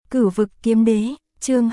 Cửu vực kiếm đế, chương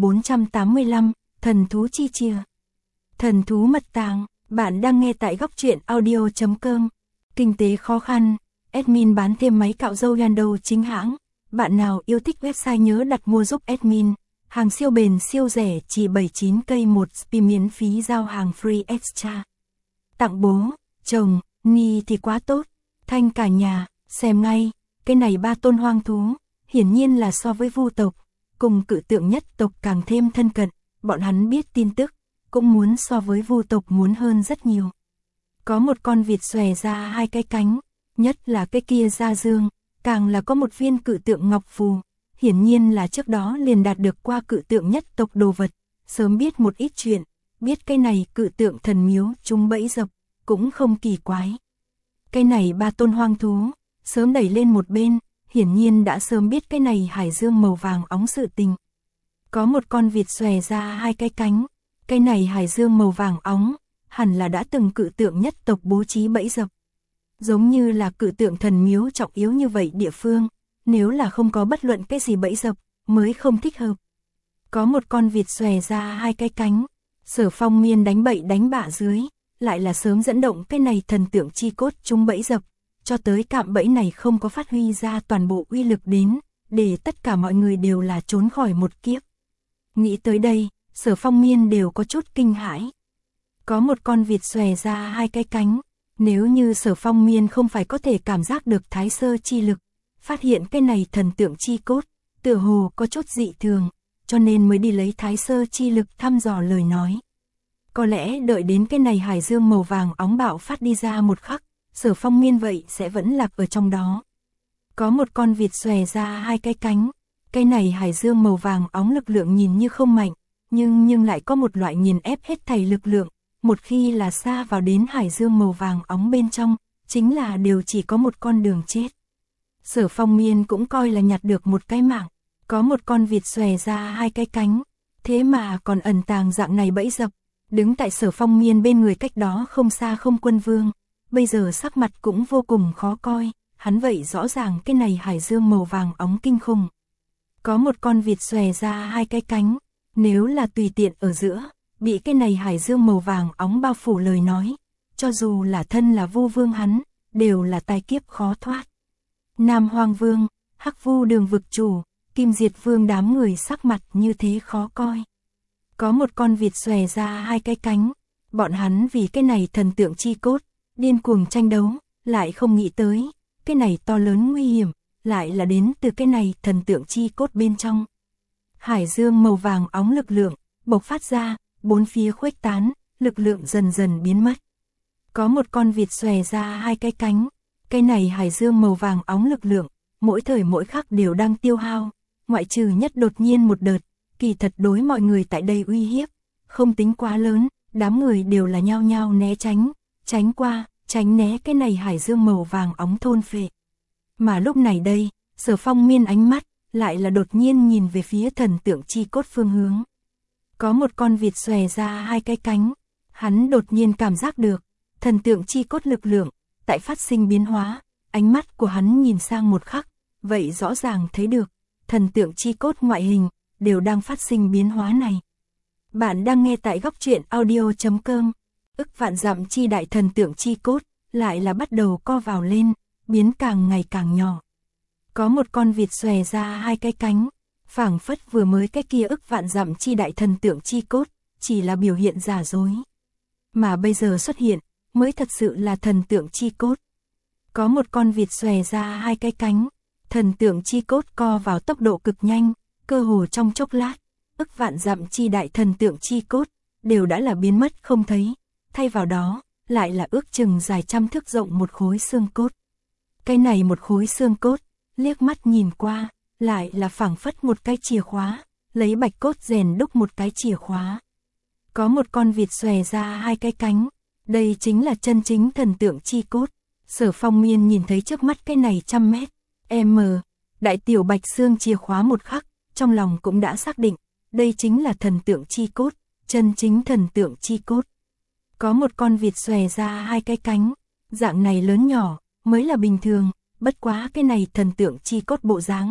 2485, thần thú chi chia. Thần thú mật tàng, bạn đang nghe tại góc truyện audio.com. Kinh tế khó khăn, admin bán thêm máy cạo râu Yando chính hãng. Bạn nào yêu thích website nhớ đặt mua giúp admin. Hàng siêu bền siêu rẻ chỉ 79 cây một spi miễn phí giao hàng free extra. Tặng bố, chồng, Ni thì quá tốt. Thanh cả nhà, xem ngay, cái này ba tôn hoang thú. Hiển nhiên là so với vu tộc, cùng cự tượng nhất tộc càng thêm thân cận, bọn hắn biết tin tức, cũng muốn so với vu tộc muốn hơn rất nhiều. Có một con vịt xòe ra hai cái cánh, nhất là cái kia da dương, càng là có một viên cự tượng ngọc phù, hiển nhiên là trước đó liền đạt được qua cự tượng nhất tộc đồ vật, sớm biết một ít chuyện, biết cái này cự tượng thần miếu chúng bẫy dập, cũng không kỳ quái. Cái này ba tôn hoang thú, sớm đẩy lên một bên. Hiển nhiên đã sớm biết cái này hải dương màu vàng óng sự tình. Có một con vịt xòe ra hai cái cánh, cái này hải dương màu vàng óng, hẳn là đã từng cự tượng nhất tộc bố trí bẫy dập. Giống như là cự tượng thần miếu trọng yếu như vậy địa phương, nếu là không có bất luận cái gì bẫy dập, mới không thích hợp. Có một con vịt xòe ra hai cái cánh, Sở Phong Miên đánh bậy đánh bạ dưới, lại là sớm dẫn động cái này thần tượng chi cốt chúng bẫy dập. Cho tới cạm bẫy này không có phát huy ra toàn bộ uy lực đến, để tất cả mọi người đều là trốn khỏi một kiếp. Nghĩ tới đây, Sở Phong Miên đều có chút kinh hãi. Có một con vịt xòe ra hai cái cánh, nếu như Sở Phong Miên không phải có thể cảm giác được thái sơ chi lực, phát hiện cái này thần tượng chi cốt, tựa hồ có chút dị thường, cho nên mới đi lấy thái sơ chi lực thăm dò lời nói. Có lẽ đợi đến cái này hải dương màu vàng óng bạo phát đi ra một khắc, Sở Phong Miên vậy sẽ vẫn lạc ở trong đó. Có một con vịt xòe ra hai cái cánh, cái này hải dương màu vàng óng lực lượng nhìn như không mạnh, nhưng lại có một loại nghiền ép hết thảy lực lượng, một khi là xa vào đến hải dương màu vàng óng bên trong, chính là đều chỉ có một con đường chết. Sở Phong Miên cũng coi là nhặt được một cái mạng, có một con vịt xòe ra hai cái cánh, thế mà còn ẩn tàng dạng này bẫy dập, đứng tại Sở Phong Miên bên người cách đó không xa Không Quân Vương. Bây giờ sắc mặt cũng vô cùng khó coi, hắn vậy rõ ràng cái này hải dương màu vàng óng kinh khủng. Có một con vịt xòe ra hai cái cánh, nếu là tùy tiện ở giữa, bị cái này hải dương màu vàng óng bao phủ lời nói, cho dù là thân là vu vương hắn, đều là tai kiếp khó thoát. Nam Hoang Vương, Hắc Vu Đường vực chủ, Kim Diệt Vương đám người sắc mặt như thế khó coi. Có một con vịt xòe ra hai cái cánh, bọn hắn vì cái này thần tượng chi cốt, điên cuồng tranh đấu, lại không nghĩ tới, cái này to lớn nguy hiểm, lại là đến từ cái này thần tượng chi cốt bên trong. Hải dương màu vàng óng lực lượng, bộc phát ra, bốn phía khuếch tán, lực lượng dần dần biến mất. Có một con vịt xòe ra hai cái cánh, cái này hải dương màu vàng óng lực lượng, mỗi thời mỗi khắc đều đang tiêu hao, ngoại trừ nhất đột nhiên một đợt, kỳ thật đối mọi người tại đây uy hiếp, không tính quá lớn, đám người đều là nhao nhao né tránh qua, tránh né cái này hải dương màu vàng óng thôn phệ. Mà lúc này đây, Sở Phong Miên ánh mắt, lại là đột nhiên nhìn về phía thần tượng chi cốt phương hướng. Có một con vịt xòe ra hai cái cánh, hắn đột nhiên cảm giác được, thần tượng chi cốt lực lượng, tại phát sinh biến hóa, ánh mắt của hắn nhìn sang một khắc, vậy rõ ràng thấy được, thần tượng chi cốt ngoại hình, đều đang phát sinh biến hóa này. Bạn đang nghe tại góc truyện audio.com. Ức vạn dặm chi đại thần tượng chi cốt, lại là bắt đầu co vào lên, biến càng ngày càng nhỏ. Có một con vịt xòe ra hai cái cánh, phảng phất vừa mới cái kia ức vạn dặm chi đại thần tượng chi cốt, chỉ là biểu hiện giả dối. Mà bây giờ xuất hiện, mới thật sự là thần tượng chi cốt. Có một con vịt xòe ra hai cái cánh, thần tượng chi cốt co vào tốc độ cực nhanh, cơ hồ trong chốc lát, ức vạn dặm chi đại thần tượng chi cốt, đều đã là biến mất không thấy. Thay vào đó, lại là ước chừng dài trăm thước rộng một khối xương cốt. Cái này một khối xương cốt, liếc mắt nhìn qua, lại là phảng phất một cái chìa khóa, lấy bạch cốt rèn đúc một cái chìa khóa. Có một con vịt xòe ra hai cái cánh, đây chính là chân chính thần tượng chi cốt. Sở Phong Miên nhìn thấy trước mắt cái này 100 mét, đại tiểu bạch xương chìa khóa một khắc, trong lòng cũng đã xác định, đây chính là thần tượng chi cốt, chân chính thần tượng chi cốt. Có một con vịt xòe ra hai cái cánh, dạng này lớn nhỏ, mới là bình thường, bất quá cái này thần tượng chi cốt bộ dáng,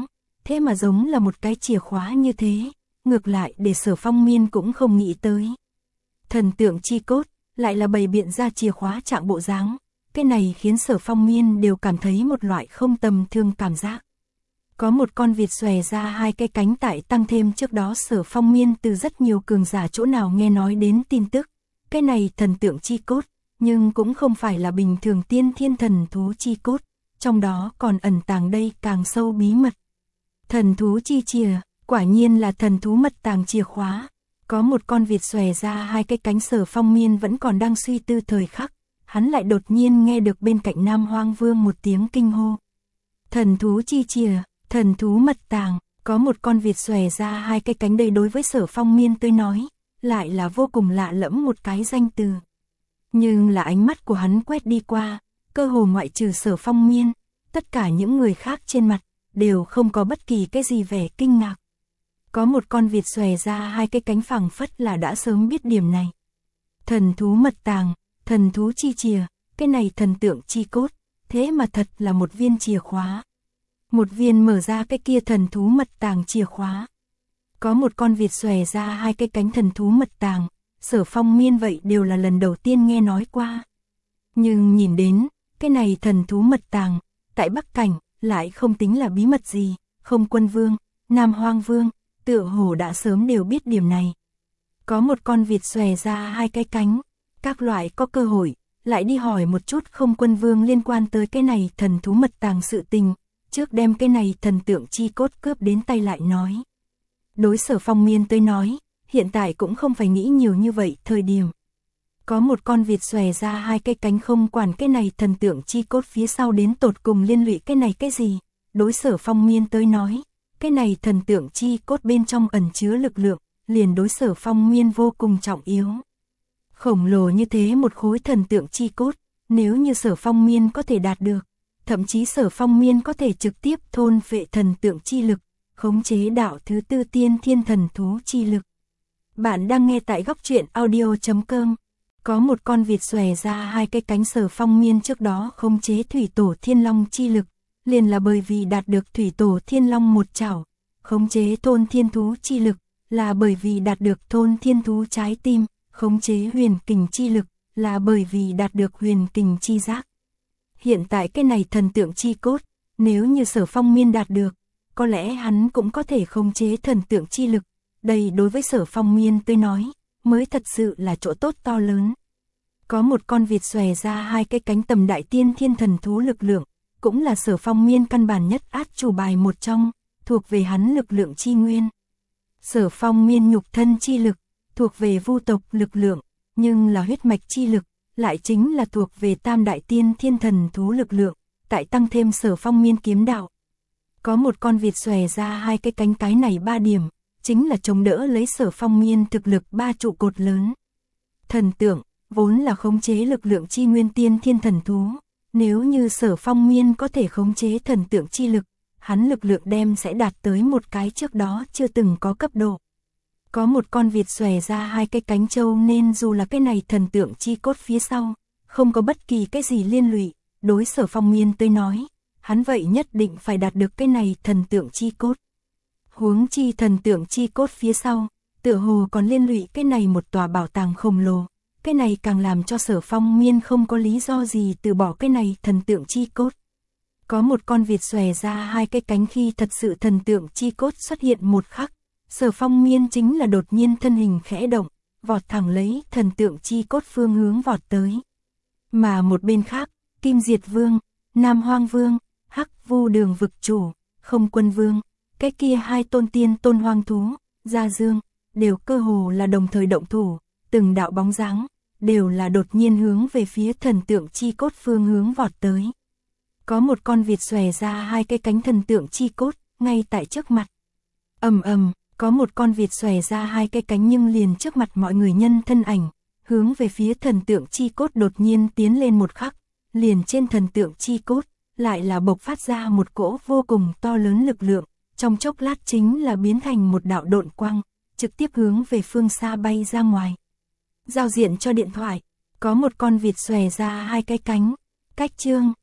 thế mà giống là một cái chìa khóa như thế, ngược lại để Sở Phong Miên cũng không nghĩ tới. Thần tượng chi cốt, lại là bày biện ra chìa khóa trạng bộ dáng, cái này khiến Sở Phong Miên đều cảm thấy một loại không tầm thường cảm giác. Có một con vịt xòe ra hai cái cánh tại tăng thêm trước đó Sở Phong Miên từ rất nhiều cường giả chỗ nào nghe nói đến tin tức, cái này thần tượng chi cốt, nhưng cũng không phải là bình thường tiên thiên thần thú chi cốt, trong đó còn ẩn tàng đây càng sâu bí mật. Thần thú chi chìa, quả nhiên là thần thú mật tàng chìa khóa. Có một con vịt xòe ra hai cái cánh, Sở Phong Miên vẫn còn đang suy tư thời khắc, hắn lại đột nhiên nghe được bên cạnh Nam Hoang Vương một tiếng kinh hô. Thần thú chi chìa, thần thú mật tàng, có một con vịt xòe ra hai cái cánh, đây đối với Sở Phong Miên tới nói, lại là vô cùng lạ lẫm một cái danh từ. Nhưng là ánh mắt của hắn quét đi qua, cơ hồ ngoại trừ Sở Phong Miên, tất cả những người khác trên mặt, đều không có bất kỳ cái gì vẻ kinh ngạc. Có một con vịt xòe ra hai cái cánh, phảng phất là đã sớm biết điểm này. Thần thú mật tàng, thần thú chi chìa, cái này thần tượng chi cốt, thế mà thật là một viên chìa khóa. Một viên mở ra cái kia thần thú mật tàng chìa khóa. Có một con vịt xòe ra hai cái cánh, thần thú mật tàng, Sở Phong Miên vậy đều là lần đầu tiên nghe nói qua. Nhưng nhìn đến, cái này thần thú mật tàng, tại Bắc Cảnh, lại không tính là bí mật gì, Không Quân Vương, Nam Hoang Vương, tựa hồ đã sớm đều biết điểm này. Có một con vịt xòe ra hai cái cánh, các loại có cơ hội, lại đi hỏi một chút Không Quân Vương liên quan tới cái này thần thú mật tàng sự tình, trước đem cái này thần tượng chi cốt cướp đến tay lại nói. Đối Sở Phong Miên tới nói, hiện tại cũng không phải nghĩ nhiều như vậy thời điểm. Có một con vịt xòe ra hai cái cánh, không quản cái này thần tượng chi cốt phía sau đến tột cùng liên lụy cái này cái gì, đối Sở Phong Miên tới nói, cái này thần tượng chi cốt bên trong ẩn chứa lực lượng, liền đối Sở Phong Miên vô cùng trọng yếu. Khổng lồ như thế một khối thần tượng chi cốt, nếu như Sở Phong Miên có thể đạt được, thậm chí Sở Phong Miên có thể trực tiếp thôn phệ thần tượng chi lực, khống chế đạo thứ tư tiên thiên thần thú chi lực. Bạn đang nghe tại góc truyện audio.com. Có một con vịt xòe ra hai cái cánh, Sở Phong Miên trước đó khống chế thủy tổ thiên long chi lực, liền là bởi vì đạt được thủy tổ thiên long một chảo, khống chế thôn thiên thú chi lực, là bởi vì đạt được thôn thiên thú trái tim, khống chế huyền kình chi lực, là bởi vì đạt được huyền kình chi giác. Hiện tại cái này thần tượng chi cốt, nếu như Sở Phong Miên đạt được, có lẽ hắn cũng có thể khống chế thần tượng chi lực, đây đối với Sở Phong Miên tới nói, mới thật sự là chỗ tốt to lớn. Có một con vịt xòe ra hai cái cánh, tầm đại tiên thiên thần thú lực lượng, cũng là Sở Phong Miên căn bản nhất át chủ bài một trong, thuộc về hắn lực lượng chi nguyên. Sở Phong Miên nhục thân chi lực, thuộc về vu tộc lực lượng, nhưng là huyết mạch chi lực, lại chính là thuộc về tam đại tiên thiên thần thú lực lượng, tại tăng thêm Sở Phong Miên kiếm đạo. Có một con vịt xòe ra hai cái cánh, cái này ba điểm, chính là chống đỡ lấy Sở Phong Miên thực lực ba trụ cột lớn. Thần tượng, vốn là khống chế lực lượng chi nguyên tiên thiên thần thú, nếu như Sở Phong Miên có thể khống chế thần tượng chi lực, hắn lực lượng đem sẽ đạt tới một cái trước đó chưa từng có cấp độ. Có một con vịt xòe ra hai cái cánh, châu nên dù là cái này thần tượng chi cốt phía sau, không có bất kỳ cái gì liên lụy, đối Sở Phong Miên tới nói, hắn vậy nhất định phải đạt được cái này thần tượng chi cốt. Huống chi thần tượng chi cốt phía sau, tựa hồ còn liên lụy cái này một tòa bảo tàng khổng lồ, cái này càng làm cho Sở Phong Miên không có lý do gì từ bỏ cái này thần tượng chi cốt. Có một con vịt xòe ra hai cái cánh, khi thật sự thần tượng chi cốt xuất hiện một khắc, Sở Phong Miên chính là đột nhiên thân hình khẽ động, vọt thẳng lấy thần tượng chi cốt phương hướng vọt tới. Mà một bên khác, Kim Diệt Vương, Nam Hoang Vương, Hắc Vu Đường vực chủ, Không Quân Vương, cái kia hai tôn tiên tôn hoang thú, Gia Dương, đều cơ hồ là đồng thời động thủ, từng đạo bóng dáng, đều là đột nhiên hướng về phía thần tượng chi cốt phương hướng vọt tới. Có một con vịt xòe ra hai cái cánh, thần tượng chi cốt, ngay tại trước mặt. Ầm ầm, có một con vịt xòe ra hai cái cánh, nhưng liền trước mặt mọi người nhân thân ảnh, hướng về phía thần tượng chi cốt đột nhiên tiến lên một khắc, liền trên thần tượng chi cốt, lại là bộc phát ra một cỗ vô cùng to lớn lực lượng, trong chốc lát chính là biến thành một đạo độn quang, trực tiếp hướng về phương xa bay ra ngoài. Giao diện cho điện thoại, có một con vịt xòe ra hai cái cánh, cách chương,